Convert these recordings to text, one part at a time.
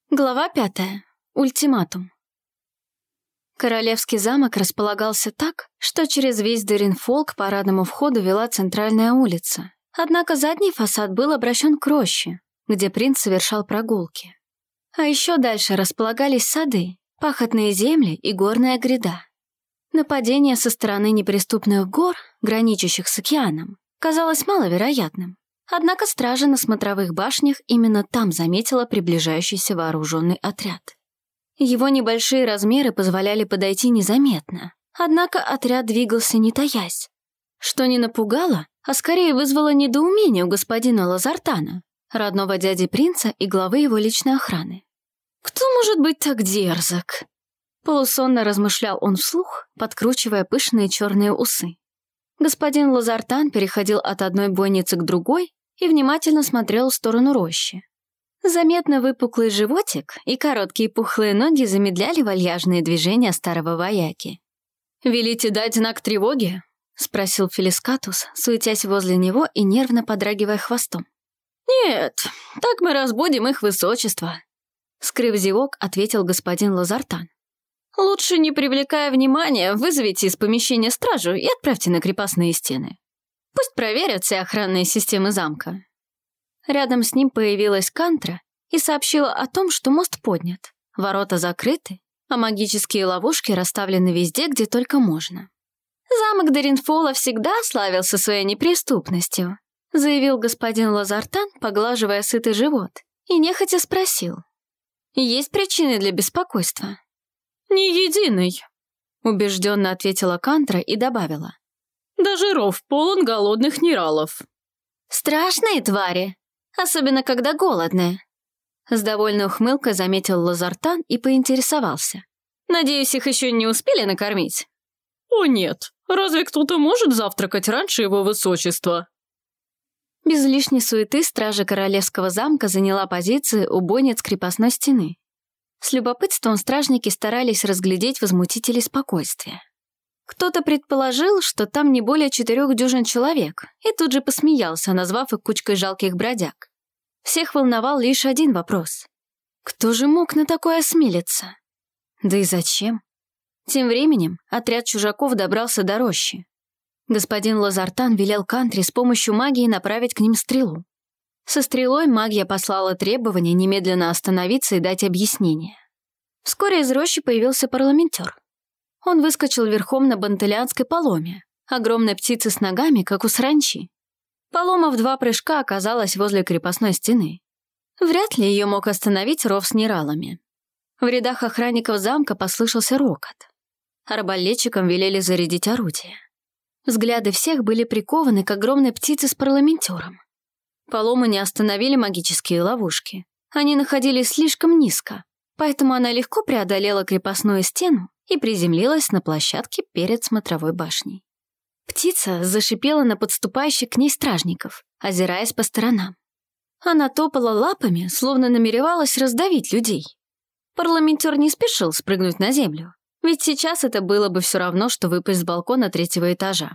Глава 5. Ультиматум. Королевский замок располагался так, что через весь Деринфол к парадному входу вела центральная улица. Однако задний фасад был обращен к роще, где принц совершал прогулки. А еще дальше располагались сады, пахотные земли и горная гряда. Нападение со стороны неприступных гор, граничащих с океаном, казалось маловероятным. Однако стража на смотровых башнях именно там заметила приближающийся вооруженный отряд. Его небольшие размеры позволяли подойти незаметно, однако отряд двигался не таясь, что не напугало, а скорее вызвало недоумение у господина Лазартана, родного дяди принца и главы его личной охраны. «Кто может быть так дерзок?» Полусонно размышлял он вслух, подкручивая пышные черные усы. Господин Лазартан переходил от одной бойницы к другой и внимательно смотрел в сторону рощи. Заметно выпуклый животик и короткие пухлые ноги замедляли вальяжные движения старого вояки. «Велите дать знак тревоги?» — спросил Фелискатус, суетясь возле него и нервно подрагивая хвостом. «Нет, так мы разбудим их высочество», — скрыв зевок, ответил господин Лазартан. «Лучше, не привлекая внимания, вызовите из помещения стражу и отправьте на крепостные стены. Пусть проверят все охранные системы замка». Рядом с ним появилась Кантра и сообщила о том, что мост поднят, ворота закрыты, а магические ловушки расставлены везде, где только можно. «Замок Деринфола всегда славился своей неприступностью», заявил господин Лазартан, поглаживая сытый живот, и нехотя спросил. «Есть причины для беспокойства?» «Ни единой», — убежденно ответила Кантра и добавила. «Даже ров полон голодных нералов». «Страшные твари, особенно когда голодные», — с довольной ухмылкой заметил Лазартан и поинтересовался. «Надеюсь, их еще не успели накормить?» «О нет, разве кто-то может завтракать раньше его высочества?» Без лишней суеты стража королевского замка заняла позиции у бойниц крепостной стены. С любопытством стражники старались разглядеть возмутителей спокойствия. Кто-то предположил, что там не более 4 дюжин человек, и тут же посмеялся, назвав их кучкой жалких бродяг. Всех волновал лишь один вопрос. Кто же мог на такое осмелиться? Да и зачем? Тем временем отряд чужаков добрался до рощи. Господин Лазартан велел Кантре с помощью магии направить к ним стрелу. Со стрелой магия послала требование немедленно остановиться и дать объяснение. Вскоре из рощи появился парламентер. Он выскочил верхом на бантелианской паломе, огромной птице с ногами, как у саранчи. Палома в 2 прыжка оказалась возле крепостной стены. Вряд ли ее мог остановить ров с нералами. В рядах охранников замка послышался рокот. Арбалетчикам велели зарядить орудия. Взгляды всех были прикованы к огромной птице с парламентером. Палому не остановили магические ловушки. Они находились слишком низко, поэтому она легко преодолела крепостную стену и приземлилась на площадке перед смотровой башней. Птица зашипела на подступающих к ней стражников, озираясь по сторонам. Она топала лапами, словно намеревалась раздавить людей. Парламентер не спешил спрыгнуть на землю, ведь сейчас это было бы все равно, что выпасть с балкона 3-го этажа.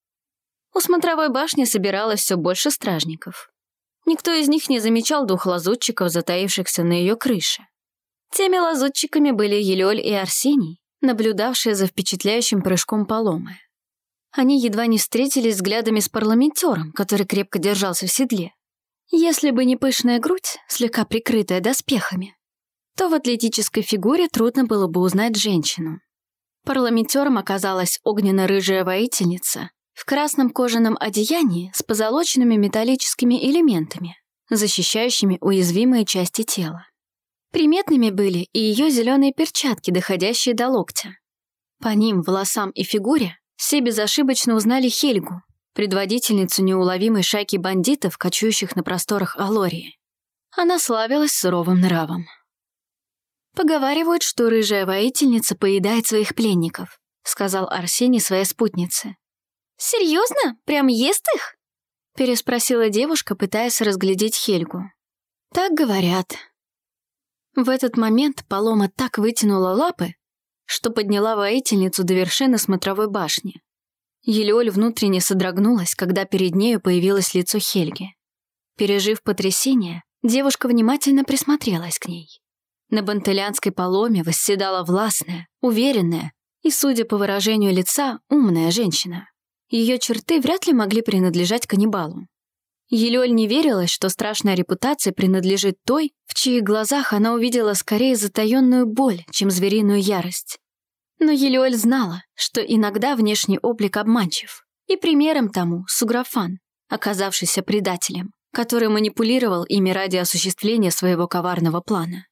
У смотровой башни собиралось все больше стражников. Никто из них не замечал 2 лазутчиков, затаившихся на ее крыше. Теми лазутчиками были Елёль и Арсений, наблюдавшие за впечатляющим прыжком Паломы. Они едва не встретились взглядами с парламентером, который крепко держался в седле. Если бы не пышная грудь, слегка прикрытая доспехами, то в атлетической фигуре трудно было бы узнать женщину. Парламентером оказалась огненно-рыжая воительница в красном кожаном одеянии с позолоченными металлическими элементами, защищающими уязвимые части тела. Приметными были и ее зеленые перчатки, доходящие до локтя. По ним, волосам и фигуре все безошибочно узнали Хельгу, предводительницу неуловимой шайки бандитов, кочующих на просторах Алории. Она славилась суровым нравом. «Поговаривают, что рыжая воительница поедает своих пленников», сказал Арсений своей спутнице. «Серьезно? Прям ест их?» переспросила девушка, пытаясь разглядеть Хельгу. «Так говорят». В этот момент Палома так вытянула лапы, что подняла воительницу до вершины смотровой башни. Елёль внутренне содрогнулась, когда перед нею появилось лицо Хельги. Пережив потрясение, девушка внимательно присмотрелась к ней. На бантелянской поломе восседала властная, уверенная и, судя по выражению лица, умная женщина. Ее черты вряд ли могли принадлежать каннибалу. Елёль не верилась, что страшная репутация принадлежит той, в чьих глазах она увидела скорее затаённую боль, чем звериную ярость. Но Елёль знала, что иногда внешний облик обманчив, и примером тому Суграфан, оказавшийся предателем, который манипулировал ими ради осуществления своего коварного плана.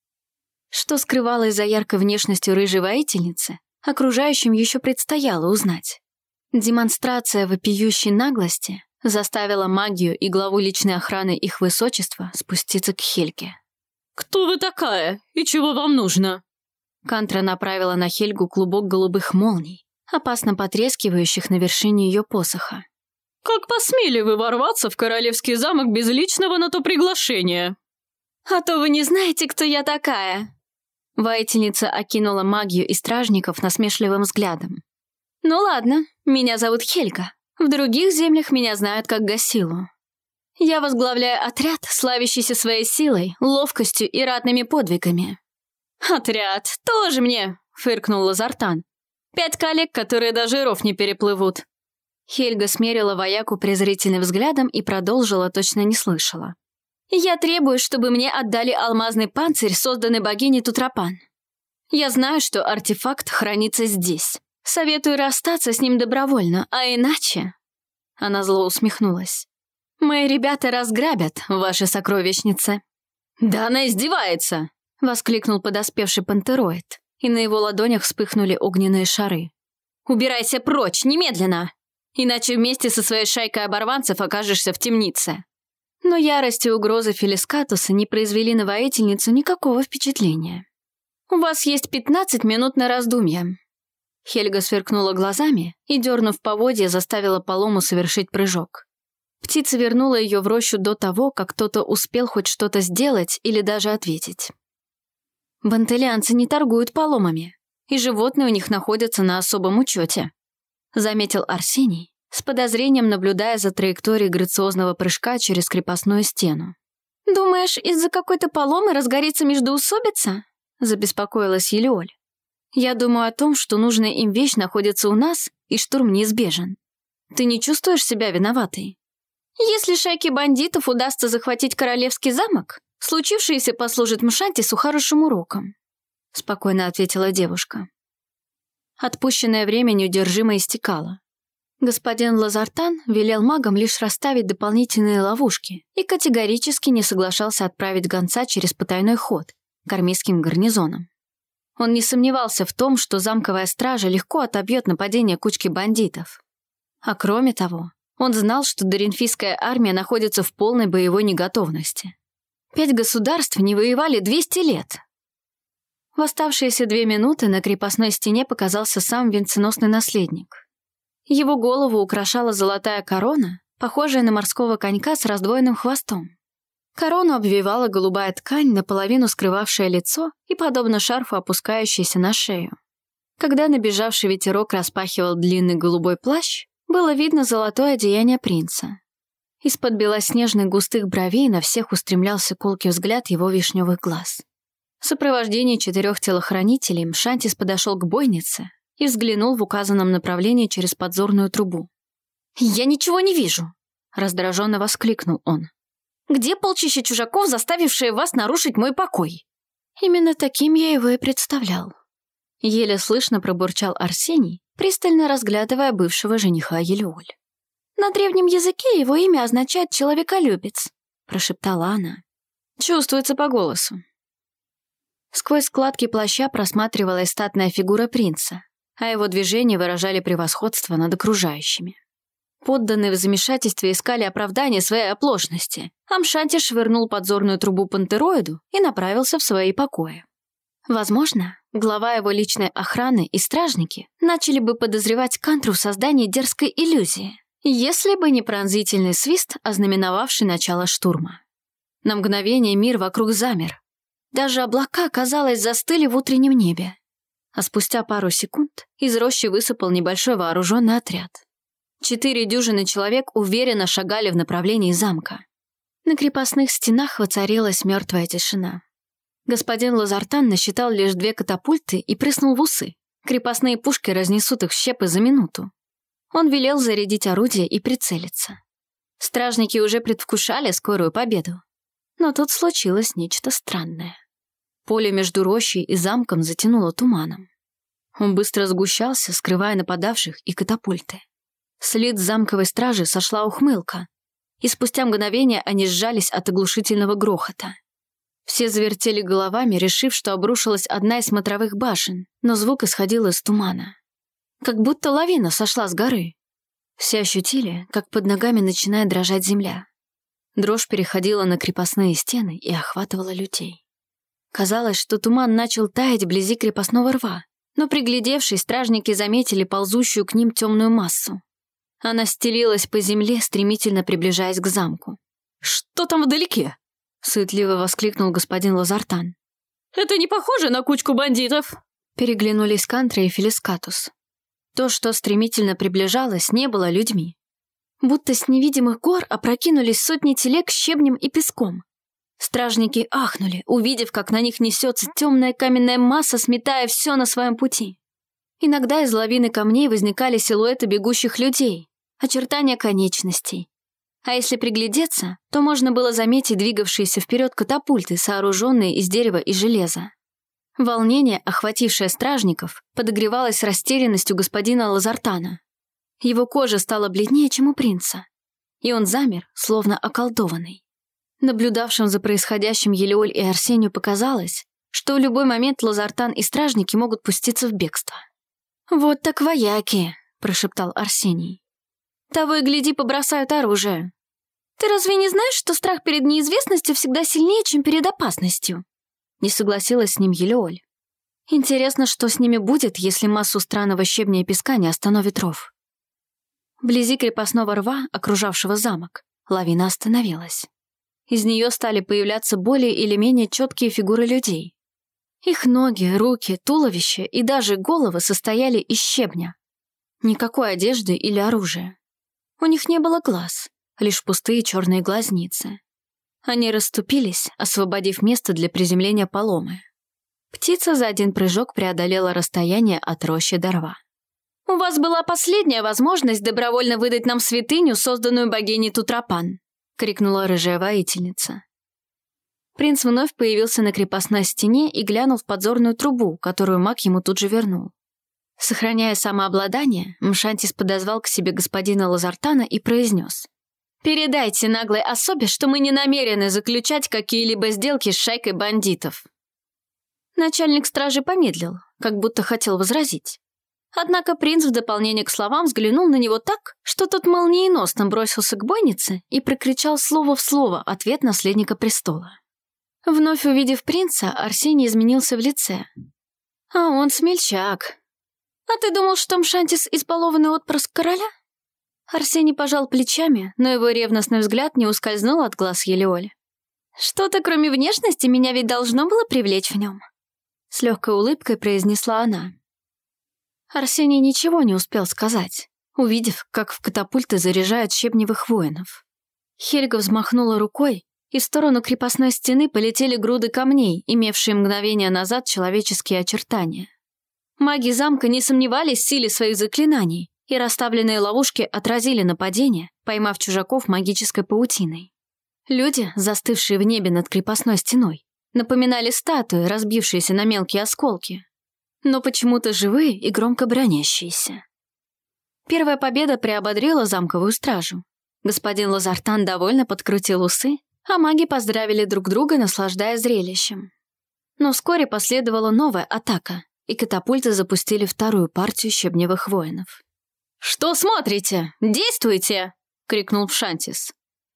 Что скрывалось за яркой внешностью рыжей воительницы, окружающим еще предстояло узнать. Демонстрация вопиющей наглости заставила магию и главу личной охраны их высочества спуститься к Хельге. «Кто вы такая? И чего вам нужно?» Кантра направила на Хельгу клубок голубых молний, опасно потрескивающих на вершине ее посоха. «Как посмели вы ворваться в королевский замок без личного на то приглашения?» «А то вы не знаете, кто я такая!» Воительница окинула магию и стражников насмешливым взглядом. «Ну ладно, меня зовут Хельга. В других землях меня знают как Гасилу. Я возглавляю отряд, славящийся своей силой, ловкостью и ратными подвигами». «Отряд, тоже мне!» — фыркнул Лазартан. 5 коллег, которые даже ров не переплывут». Хельга смерила вояку презрительным взглядом и продолжила, точно не слышала. «Я требую, чтобы мне отдали алмазный панцирь, созданный богиней Тутрапан. Я знаю, что артефакт хранится здесь. Советую расстаться с ним добровольно, а иначе...» Она зло усмехнулась. «Мои ребята разграбят ваши сокровищницы». «Да она издевается!» — воскликнул подоспевший пантероид, и на его ладонях вспыхнули огненные шары. «Убирайся прочь, немедленно! Иначе вместе со своей шайкой оборванцев окажешься в темнице». Но ярость и угрозы Фелискатуса не произвели на воительницу никакого впечатления. «У вас есть 15 минут на раздумье». Хельга сверкнула глазами и, дернув поводья, заставила Палому совершить прыжок. Птица вернула ее в рощу до того, как кто-то успел хоть что-то сделать или даже ответить. «Бантелианцы не торгуют Паломами, и животные у них находятся на особом учете», заметил Арсений, с подозрением наблюдая за траекторией грациозного прыжка через крепостную стену. «Думаешь, из-за какой-то Паломы разгорится междоусобица?» забеспокоилась Елеоль. «Я думаю о том, что нужная им вещь находится у нас, и штурм неизбежен. Ты не чувствуешь себя виноватой? Если шайке бандитов удастся захватить королевский замок, случившееся послужит Мшантису хорошим уроком», спокойно ответила девушка. Отпущенное время неудержимо истекало. Господин Лазартан велел магам лишь расставить дополнительные ловушки и категорически не соглашался отправить гонца через потайной ход к армейским гарнизонам. Он не сомневался в том, что замковая стража легко отобьет нападение кучки бандитов. А кроме того, он знал, что Доринфийская армия находится в полной боевой неготовности. 5 государств не воевали 200 лет. В оставшиеся 2 минуты на крепостной стене показался сам венценосный наследник. Его голову украшала золотая корона, похожая на морского конька с раздвоенным хвостом. Корону обвивала голубая ткань, наполовину скрывавшая лицо и, подобно шарфу, опускающаяся на шею. Когда набежавший ветерок распахивал длинный голубой плащ, было видно золотое одеяние принца. Из-под белоснежных густых бровей на всех устремлялся колкий взгляд его вишневых глаз. В сопровождении 4 телохранителей Мшантис подошел к бойнице и взглянул в указанном направлении через подзорную трубу. «Я ничего не вижу!» — раздраженно воскликнул он. «Где полчища чужаков, заставившие вас нарушить мой покой?» «Именно таким я его и представлял». Еле слышно пробурчал Арсений, пристально разглядывая бывшего жениха Елеоль. «На древнем языке его имя означает «человеколюбец», — прошептала она. «Чувствуется по голосу». Сквозь складки плаща просматривалась статная фигура принца, а его движения выражали превосходство над окружающими. Подданные в замешательстве искали оправдание своей оплошности, а Мшантис швырнул подзорную трубу пантероиду и направился в свои покои. Возможно, глава его личной охраны и стражники начали бы подозревать Кантру в создании дерзкой иллюзии, если бы не пронзительный свист, ознаменовавший начало штурма. На мгновение мир вокруг замер. Даже облака, казалось, застыли в утреннем небе. А спустя пару секунд из рощи высыпал небольшой вооруженный отряд. 4 дюжины человек уверенно шагали в направлении замка. На крепостных стенах воцарилась мертвая тишина. Господин Лазартан насчитал лишь 2 катапульты и прыснул в усы. Крепостные пушки разнесут их в щепы за минуту. Он велел зарядить орудие и прицелиться. Стражники уже предвкушали скорую победу. Но тут случилось нечто странное. Поле между рощей и замком затянуло туманом. Он быстро сгущался, скрывая нападавших и катапульты. С лиц замковой стражи сошла ухмылка, и спустя мгновение они сжались от оглушительного грохота. Все завертели головами, решив, что обрушилась одна из смотровых башен, но звук исходил из тумана. Как будто лавина сошла с горы. Все ощутили, как под ногами начинает дрожать земля. Дрожь переходила на крепостные стены и охватывала людей. Казалось, что туман начал таять вблизи крепостного рва, но, приглядевшись, стражники заметили ползущую к ним темную массу. Она стелилась по земле, стремительно приближаясь к замку. «Что там вдалеке?» — суетливо воскликнул господин Лазартан. «Это не похоже на кучку бандитов!» Переглянулись Кантра и Фелискатус. То, что стремительно приближалось, не было людьми. Будто с невидимых гор опрокинулись сотни телег с щебнем и песком. Стражники ахнули, увидев, как на них несется темная каменная масса, сметая все на своем пути. Иногда из лавины камней возникали силуэты бегущих людей, очертания конечностей. А если приглядеться, то можно было заметить двигавшиеся вперед катапульты, сооруженные из дерева и железа. Волнение, охватившее стражников, подогревалось растерянностью господина Лазартана. Его кожа стала бледнее, чем у принца, и он замер, словно околдованный. Наблюдавшим за происходящим Елеоль и Арсению показалось, что в любой момент Лазартан и стражники могут пуститься в бегство. «Вот так вояки», — прошептал Арсений. «Того и гляди, побросают оружие». «Ты разве не знаешь, что страх перед неизвестностью всегда сильнее, чем перед опасностью?» Не согласилась с ним Елеоль. «Интересно, что с ними будет, если массу странного щебня и песка не остановит ров». Вблизи крепостного рва, окружавшего замок, лавина остановилась. Из нее стали появляться более или менее четкие фигуры людей. Их ноги, руки, туловище и даже головы состояли из щебня. Никакой одежды или оружия. У них не было глаз, лишь пустые черные глазницы. Они расступились, освободив место для приземления Паломы. Птица за один прыжок преодолела расстояние от рощи до рва. «У вас была последняя возможность добровольно выдать нам святыню, созданную богиней Тутрапан», — крикнула рыжая воительница. Принц вновь появился на крепостной стене и глянул в подзорную трубу, которую маг ему тут же вернул. Сохраняя самообладание, Мшантис подозвал к себе господина Лазартана и произнес: «Передайте наглой особе, что мы не намерены заключать какие-либо сделки с шайкой бандитов». Начальник стражи помедлил, как будто хотел возразить. Однако принц в дополнение к словам взглянул на него так, что тот молниеносно бросился к бойнице и прокричал слово в слово ответ наследника престола. Вновь увидев принца, Арсений изменился в лице. А он смельчак. «А ты думал, что Мшантис избалованный отпрыск короля?» Арсений пожал плечами, но его ревностный взгляд не ускользнул от глаз Елеоли. «Что-то кроме внешности меня ведь должно было привлечь в нем», — с легкой улыбкой произнесла она. Арсений ничего не успел сказать, увидев, как в катапульты заряжают щебневых воинов. Хельга взмахнула рукой, и в сторону крепостной стены полетели груды камней, имевшие мгновение назад человеческие очертания. Маги замка не сомневались в силе своих заклинаний, и расставленные ловушки отразили нападение, поймав чужаков магической паутиной. Люди, застывшие в небе над крепостной стеной, напоминали статуи, разбившиеся на мелкие осколки, но почему-то живые и громко бронящиеся. Первая победа приободрила замковую стражу. Господин Лазартан довольно подкрутил усы, а маги поздравили друг друга, наслаждаясь зрелищем. Но вскоре последовала новая атака, и катапульты запустили вторую партию щебневых воинов. «Что смотрите? Действуйте!» — крикнул Мшантис.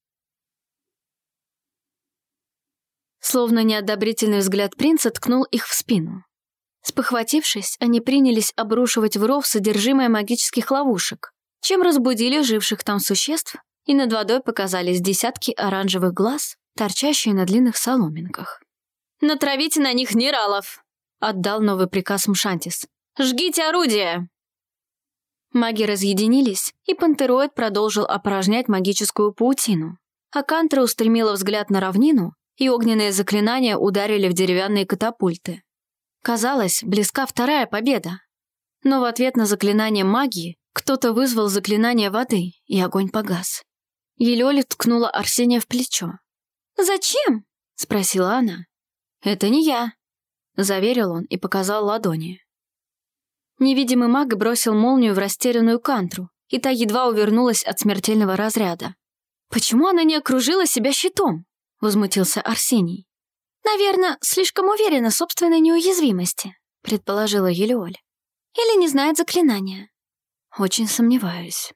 Словно неодобрительный взгляд принца ткнул их в спину. Спохватившись, они принялись обрушивать в ров содержимое магических ловушек, чем разбудили живших там существ, и над водой показались десятки оранжевых глаз, торчащие на длинных соломинках. «Натравите на них нералов!» — отдал новый приказ Мшантис. «Жгите орудия!» Маги разъединились, и пантероид продолжил опорожнять магическую паутину, а Кантра устремила взгляд на равнину и огненные заклинания ударили в деревянные катапульты. Казалось, близка вторая победа. Но в ответ на заклинание магии кто-то вызвал заклинание воды, и огонь погас. Елёля ткнула Арсения в плечо. «Зачем?» — спросила она. «Это не я», — заверил он и показал ладони. Невидимый маг бросил молнию в растерянную Кантру, и та едва увернулась от смертельного разряда. «Почему она не окружила себя щитом?» — возмутился Арсений. «Наверное, слишком уверена в собственной неуязвимости», — предположила Елеоль. «Или не знает заклинания». «Очень сомневаюсь».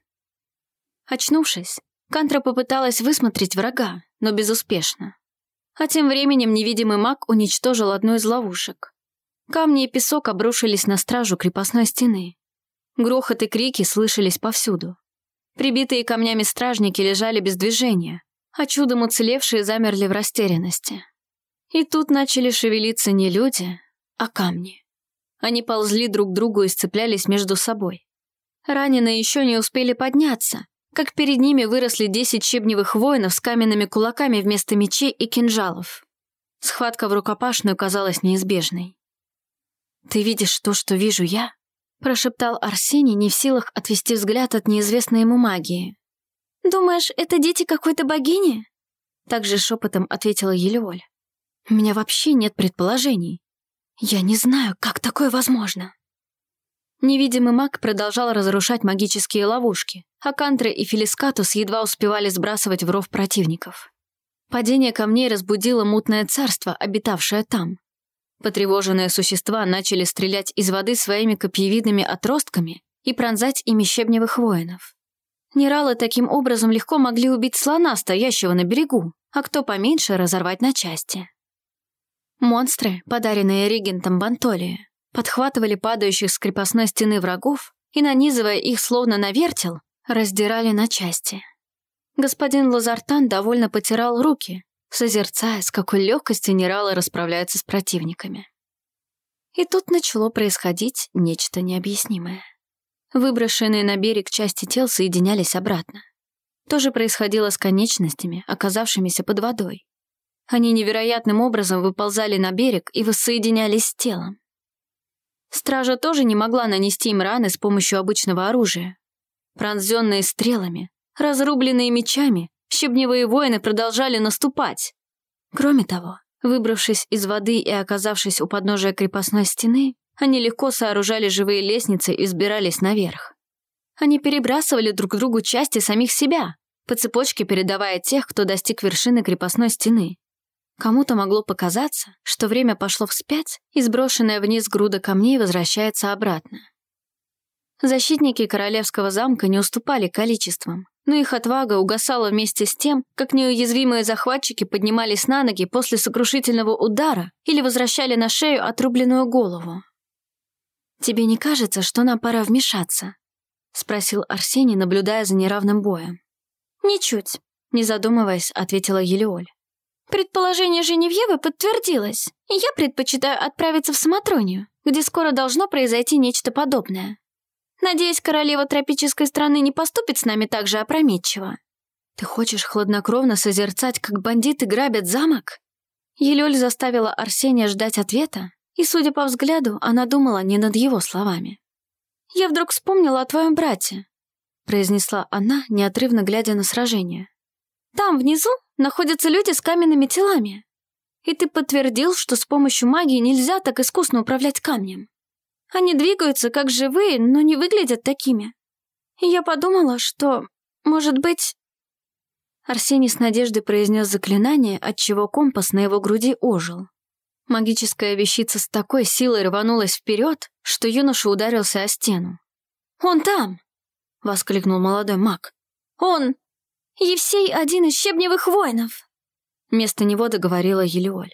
Очнувшись, Кантра попыталась высмотреть врага, но безуспешно. А тем временем невидимый маг уничтожил одну из ловушек. Камни и песок обрушились на стражу крепостной стены. Грохот и крики слышались повсюду. Прибитые камнями стражники лежали без движения, а чудом уцелевшие замерли в растерянности. И тут начали шевелиться не люди, а камни. Они ползли друг к другу и сцеплялись между собой. Раненые еще не успели подняться, как перед ними выросли 10 щебневых воинов с каменными кулаками вместо мечей и кинжалов. Схватка в рукопашную казалась неизбежной. «Ты видишь то, что вижу я?» — прошептал Арсений, не в силах отвести взгляд от неизвестной ему магии. «Думаешь, это дети какой-то богини?» Также шепотом ответила Елеоль. «У меня вообще нет предположений. Я не знаю, как такое возможно». Невидимый маг продолжал разрушать магические ловушки, а Кантра и Фелискатус едва успевали сбрасывать в ров противников. Падение камней разбудило мутное царство, обитавшее там. Потревоженные существа начали стрелять из воды своими копьевидными отростками и пронзать ими щебневых воинов. Нералы таким образом легко могли убить слона, стоящего на берегу, а кто поменьше разорвать на части. Монстры, подаренные регентом Бантолии, подхватывали падающих с крепостной стены врагов и, нанизывая их словно на вертел, раздирали на части. Господин Лазартан довольно потирал руки, созерцая, с какой легкостью нералы расправляются с противниками. И тут начало происходить нечто необъяснимое. Выброшенные на берег части тел соединялись обратно. То же происходило с конечностями, оказавшимися под водой. Они невероятным образом выползали на берег и воссоединялись с телом. Стража тоже не могла нанести им раны с помощью обычного оружия. Пронзенные стрелами, разрубленные мечами, щебневые воины продолжали наступать. Кроме того, выбравшись из воды и оказавшись у подножия крепостной стены, они легко сооружали живые лестницы и взбирались наверх. Они перебрасывали друг другу части самих себя, по цепочке передавая тех, кто достиг вершины крепостной стены. Кому-то могло показаться, что время пошло вспять, и сброшенная вниз груда камней возвращается обратно. Защитники королевского замка не уступали количеством, но их отвага угасала вместе с тем, как неуязвимые захватчики поднимались на ноги после сокрушительного удара или возвращали на шею отрубленную голову. «Тебе не кажется, что нам пора вмешаться?» — спросил Арсений, наблюдая за неравным боем. «Ничуть», — не задумываясь, ответила Елеоль. «Предположение Женевьевы подтвердилось, и я предпочитаю отправиться в Самотронию, где скоро должно произойти нечто подобное. Надеюсь, королева тропической страны не поступит с нами так же опрометчиво». «Ты хочешь хладнокровно созерцать, как бандиты грабят замок?» Елеоль заставила Арсения ждать ответа, и, судя по взгляду, она думала не над его словами. «Я вдруг вспомнила о твоем брате», — произнесла она, неотрывно глядя на сражение. «Там, внизу, находятся люди с каменными телами. И ты подтвердил, что с помощью магии нельзя так искусно управлять камнем. Они двигаются как живые, но не выглядят такими. И я подумала, что, может быть...» Арсений с надеждой произнес заклинание, отчего компас на его груди ожил. Магическая вещица с такой силой рванулась вперед, что юноша ударился о стену. «Он там!» — воскликнул молодой маг. «Он... Евсей один из щебневых воинов!» Вместо него договорила Елеоль.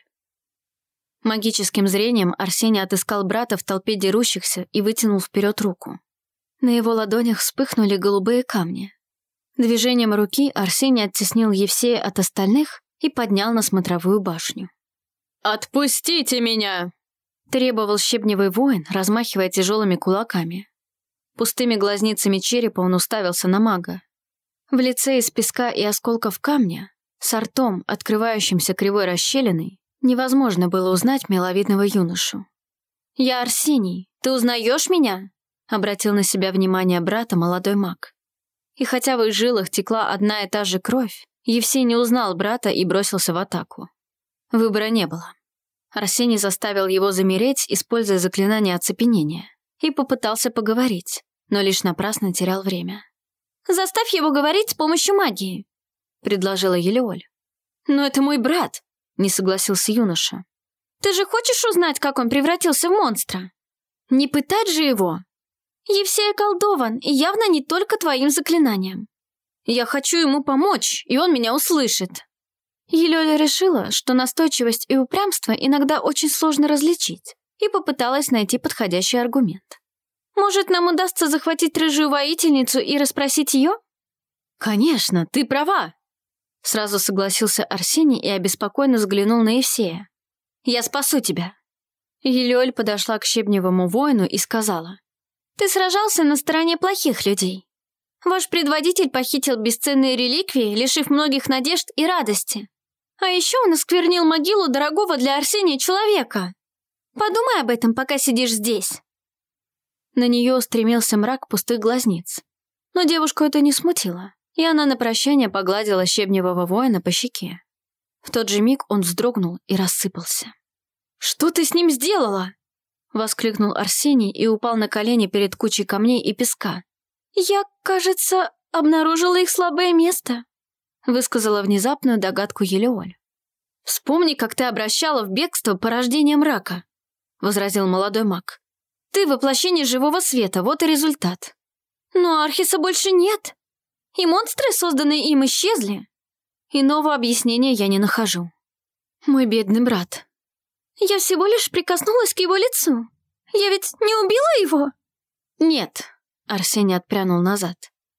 Магическим зрением Арсений отыскал брата в толпе дерущихся и вытянул вперед руку. На его ладонях вспыхнули голубые камни. Движением руки Арсений оттеснил Евсея от остальных и поднял на смотровую башню. «Отпустите меня!» — требовал щебневый воин, размахивая тяжелыми кулаками. Пустыми глазницами черепа он уставился на мага. В лице из песка и осколков камня С ртом, открывающимся кривой расщелиной, невозможно было узнать миловидного юношу. «Я Арсений, ты узнаешь меня?» — обратил на себя внимание брата молодой маг. И хотя в их жилах текла одна и та же кровь, Евсений узнал брата и бросился в атаку. Выбора не было. Арсений заставил его замереть, используя заклинание оцепенения, и попытался поговорить, но лишь напрасно терял время. «Заставь его говорить с помощью магии», — предложила Елеоль. «Но это мой брат», — не согласился юноша. «Ты же хочешь узнать, как он превратился в монстра? Не пытать же его!» «Евсей околдован, и явно не только твоим заклинанием. Я хочу ему помочь, и он меня услышит». Елеоля решила, что настойчивость и упрямство иногда очень сложно различить, и попыталась найти подходящий аргумент. «Может, нам удастся захватить рыжую воительницу и расспросить ее?» «Конечно, ты права!» Сразу согласился Арсений и обеспокоенно взглянул на Евсея. «Я спасу тебя!» Елеоль подошла к щебневому воину и сказала: «Ты сражался на стороне плохих людей. Ваш предводитель похитил бесценные реликвии, лишив многих надежд и радости. А еще он осквернил могилу дорогого для Арсения человека. Подумай об этом, пока сидишь здесь». На нее устремился мрак пустых глазниц. Но девушку это не смутило, и она на прощание погладила щебневого воина по щеке. В тот же миг он вздрогнул и рассыпался. «Что ты с ним сделала?» — воскликнул Арсений и упал на колени перед кучей камней и песка. «Я, кажется, обнаружила их слабое место», — высказала внезапную догадку Елеоль. «Вспомни, как ты обращала в бегство порождение мрака», — возразил молодой маг. «Ты воплощение живого света, вот и результат». «Но Архиса больше нет, и монстры, созданные им, исчезли». Иного объяснения я не нахожу. Мой бедный брат. Я всего лишь прикоснулась к его лицу. Я ведь не убила его? Нет, Арсений отпрянул назад.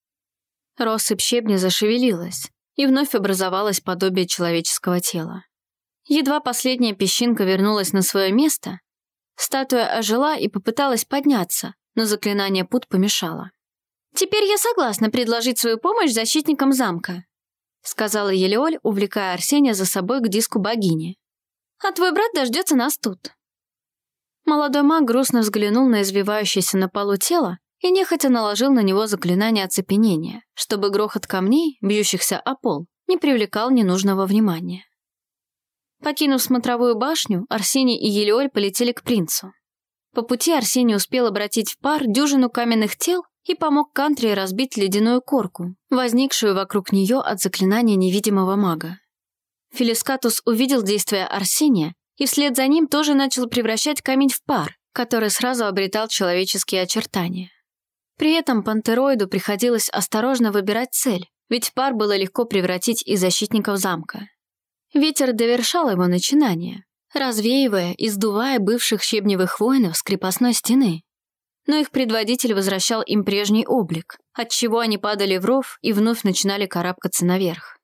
Россыпь щебня зашевелилась, и вновь образовалось подобие человеческого тела. Едва последняя песчинка вернулась на свое место, статуя ожила и попыталась подняться, но заклинание пут помешало. «Теперь я согласна предложить свою помощь защитникам замка», сказала Елеоль, увлекая Арсения за собой к диску богини. «А твой брат дождется нас тут». Молодой маг грустно взглянул на извивающееся на полу тело и нехотя наложил на него заклинание оцепенения, чтобы грохот камней, бьющихся о пол, не привлекал ненужного внимания. Покинув смотровую башню, Арсений и Елеоль полетели к принцу. По пути Арсений успел обратить в пар дюжину каменных тел и помог Кантри разбить ледяную корку, возникшую вокруг нее от заклинания невидимого мага. Фелискатус увидел действия Арсения и вслед за ним тоже начал превращать камень в пар, который сразу обретал человеческие очертания. При этом пантероиду приходилось осторожно выбирать цель, ведь пар было легко превратить и защитников замка. Ветер довершал его начинание, развеивая и сдувая бывших щебневых воинов с крепостной стены. Но их предводитель возвращал им прежний облик, отчего они падали в ров и вновь начинали карабкаться наверх.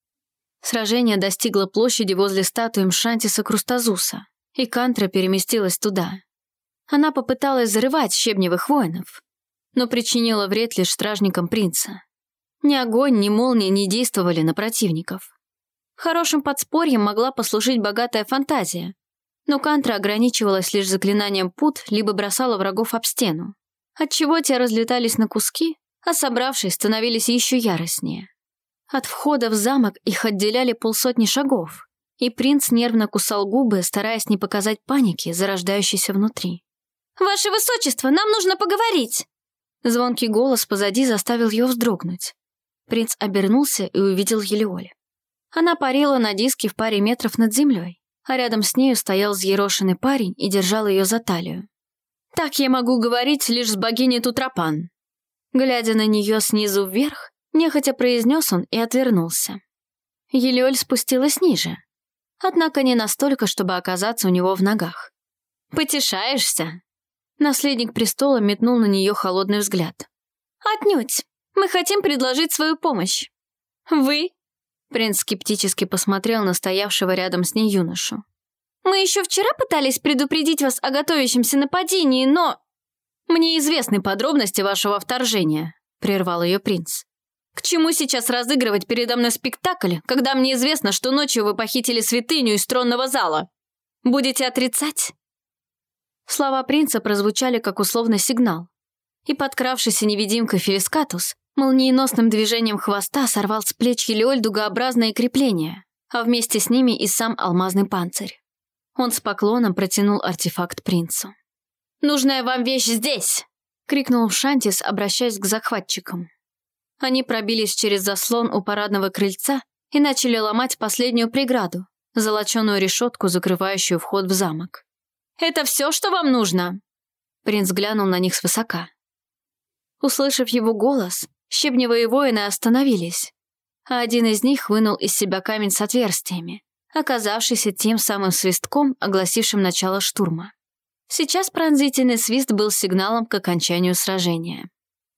Сражение достигло площади возле статуи Мшантиса Крустазуса, и Кантра переместилась туда. Она попыталась зарывать щебневых воинов, но причинила вред лишь стражникам принца. Ни огонь, ни молния не действовали на противников. Хорошим подспорьем могла послужить богатая фантазия, но Кантра ограничивалась лишь заклинанием пут либо бросала врагов об стену, отчего те разлетались на куски, а собравшись становились еще яростнее. От входа в замок их отделяли 50 шагов, и принц нервно кусал губы, стараясь не показать паники, зарождающейся внутри. «Ваше высочество, нам нужно поговорить!» Звонкий голос позади заставил ее вздрогнуть. Принц обернулся и увидел Елеоль. Она парила на диске в паре метров над землей, а рядом с нею стоял взъерошенный парень и держал ее за талию. «Так я могу говорить лишь с богиней Тутрапан». Глядя на нее снизу вверх, нехотя произнес он и отвернулся. Елеоль спустилась ниже, однако не настолько, чтобы оказаться у него в ногах. «Потешаешься?» Наследник престола метнул на нее холодный взгляд. «Отнюдь. Мы хотим предложить свою помощь». «Вы?» Принц скептически посмотрел на стоявшего рядом с ней юношу. «Мы еще вчера пытались предупредить вас о готовящемся нападении, но...» «Мне известны подробности вашего вторжения», — прервал ее принц. К чему сейчас разыгрывать передо мной спектакль, когда мне известно, что ночью вы похитили святыню из тронного зала? Будете отрицать?» Слова принца прозвучали как условный сигнал, и подкравшийся невидимка Фелискатус молниеносным движением хвоста сорвал с плеч Елиоль дугообразные крепления, а вместе с ними и сам алмазный панцирь. Он с поклоном протянул артефакт принцу. «Нужная вам вещь здесь!» — крикнул Мшантис, обращаясь к захватчикам. Они пробились через заслон у парадного крыльца и начали ломать последнюю преграду, золоченую решетку, закрывающую вход в замок. «Это все, что вам нужно?» Принц глянул на них свысока. Услышав его голос, щебневые воины остановились, а один из них вынул из себя камень с отверстиями, оказавшийся тем самым свистком, огласившим начало штурма. Сейчас пронзительный свист был сигналом к окончанию сражения.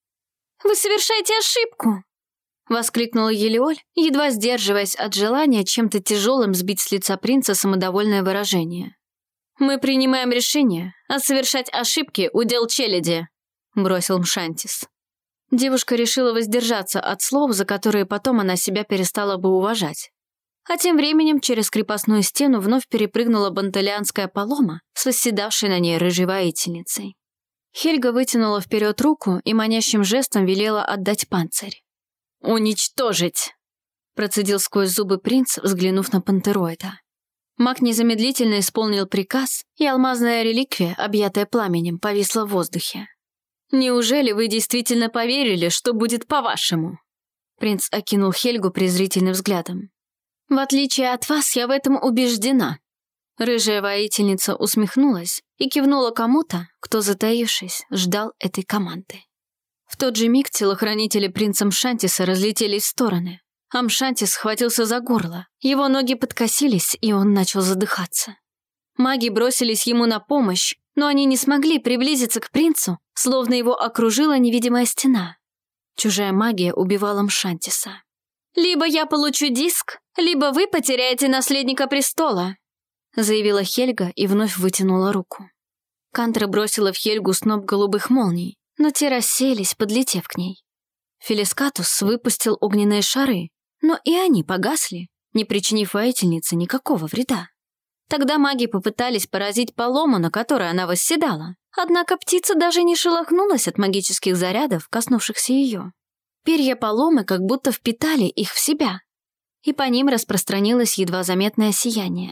«Вы совершаете ошибку!» — воскликнула Елиоль, едва сдерживаясь от желания чем-то тяжелым сбить с лица принца самодовольное выражение. «Мы принимаем решение, а совершать ошибки — удел челяди», — бросил Мшантис. Девушка решила воздержаться от слов, за которые потом она себя перестала бы уважать. А тем временем через крепостную стену вновь перепрыгнула бантелианская палома с восседавшей на ней рыжей воительницей. Хельга вытянула вперед руку и манящим жестом велела отдать панцирь. «Уничтожить!» — процедил сквозь зубы принц, взглянув на пантероида. Маг незамедлительно исполнил приказ, и алмазная реликвия, объятая пламенем, повисла в воздухе. «Неужели вы действительно поверили, что будет по-вашему?» Принц окинул Хельгу презрительным взглядом. «В отличие от вас, я в этом убеждена». Рыжая воительница усмехнулась и кивнула кому-то, кто, затаившись, ждал этой команды. В тот же миг телохранители принца Мшантиса разлетелись в стороны, а Мшантис схватился за горло, его ноги подкосились, и он начал задыхаться. Маги бросились ему на помощь, но они не смогли приблизиться к принцу, словно его окружила невидимая стена. Чужая магия убивала Мшантиса. «Либо я получу диск, либо вы потеряете наследника престола», заявила Хельга и вновь вытянула руку. Кантра бросила в Хельгу сноп голубых молний, но те рассеялись, подлетев к ней. Фелискатус выпустил огненные шары, но и они погасли, не причинив воительнице никакого вреда. Тогда маги попытались поразить палому, на которой она восседала, однако птица даже не шелохнулась от магических зарядов, коснувшихся ее. Перья паломы как будто впитали их в себя, и по ним распространилось едва заметное сияние.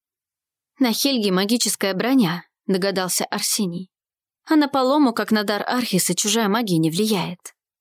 «На Хельге магическая броня», — догадался Арсений. «А на палому, как на дар Архиса, чужая магия не влияет».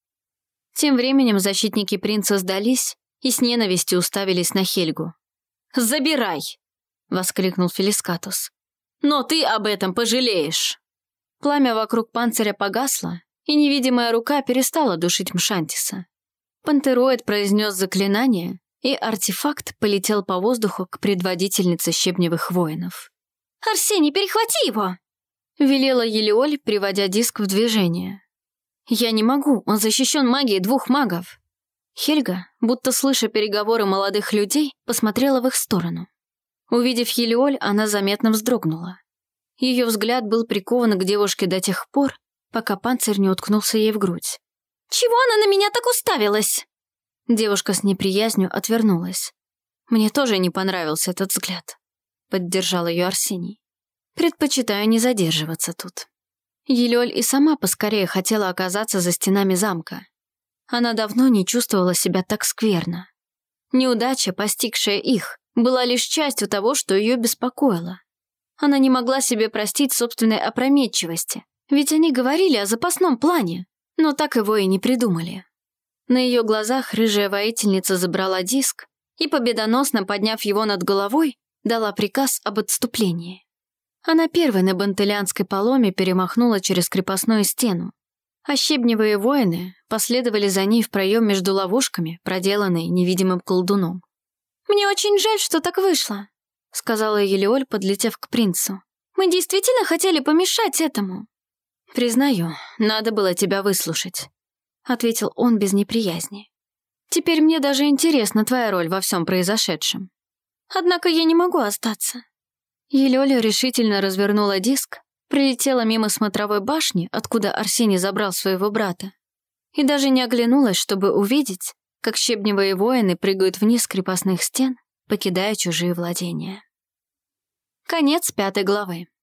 Тем временем защитники принца сдались и с ненавистью уставились на Хельгу. «Забирай!» — воскликнул Фелискатус. «Но ты об этом пожалеешь!» Пламя вокруг панциря погасло, и невидимая рука перестала душить Мшантиса. Пантероид произнес заклинание, и артефакт полетел по воздуху к предводительнице щебневых воинов. «Арсений, перехвати его!» — велела Елиоль, приводя диск в движение. «Я не могу, он защищен магией 2 магов». Хельга, будто слыша переговоры молодых людей, посмотрела в их сторону. Увидев Елиоль, она заметно вздрогнула. Ее взгляд был прикован к девушке до тех пор, пока панцирь не уткнулся ей в грудь. «Чего она на меня так уставилась?» Девушка с неприязнью отвернулась. «Мне тоже не понравился этот взгляд», — поддержал ее Арсений. «Предпочитаю не задерживаться тут». Елиоль и сама поскорее хотела оказаться за стенами замка. Она давно не чувствовала себя так скверно. Неудача, постигшая их, была лишь частью того, что ее беспокоило. Она не могла себе простить собственной опрометчивости, ведь они говорили о запасном плане, но так его и не придумали. На ее глазах рыжая воительница забрала диск и, победоносно подняв его над головой, дала приказ об отступлении. Она первой на бантелианской паломе перемахнула через крепостную стену, а щебневые воины последовали за ней в проем между ловушками, проделанной невидимым колдуном. «Мне очень жаль, что так вышло», — сказала Елиоль, подлетев к принцу. «Мы действительно хотели помешать этому». «Признаю, надо было тебя выслушать», — ответил он без неприязни. «Теперь мне даже интересна твоя роль во всем произошедшем». «Однако я не могу остаться». Елиоля решительно развернула диск, прилетела мимо смотровой башни, откуда Арсений забрал своего брата, и даже не оглянулась, чтобы увидеть, как щебневые воины прыгают вниз с крепостных стен, покидая чужие владения. Конец 5 главы.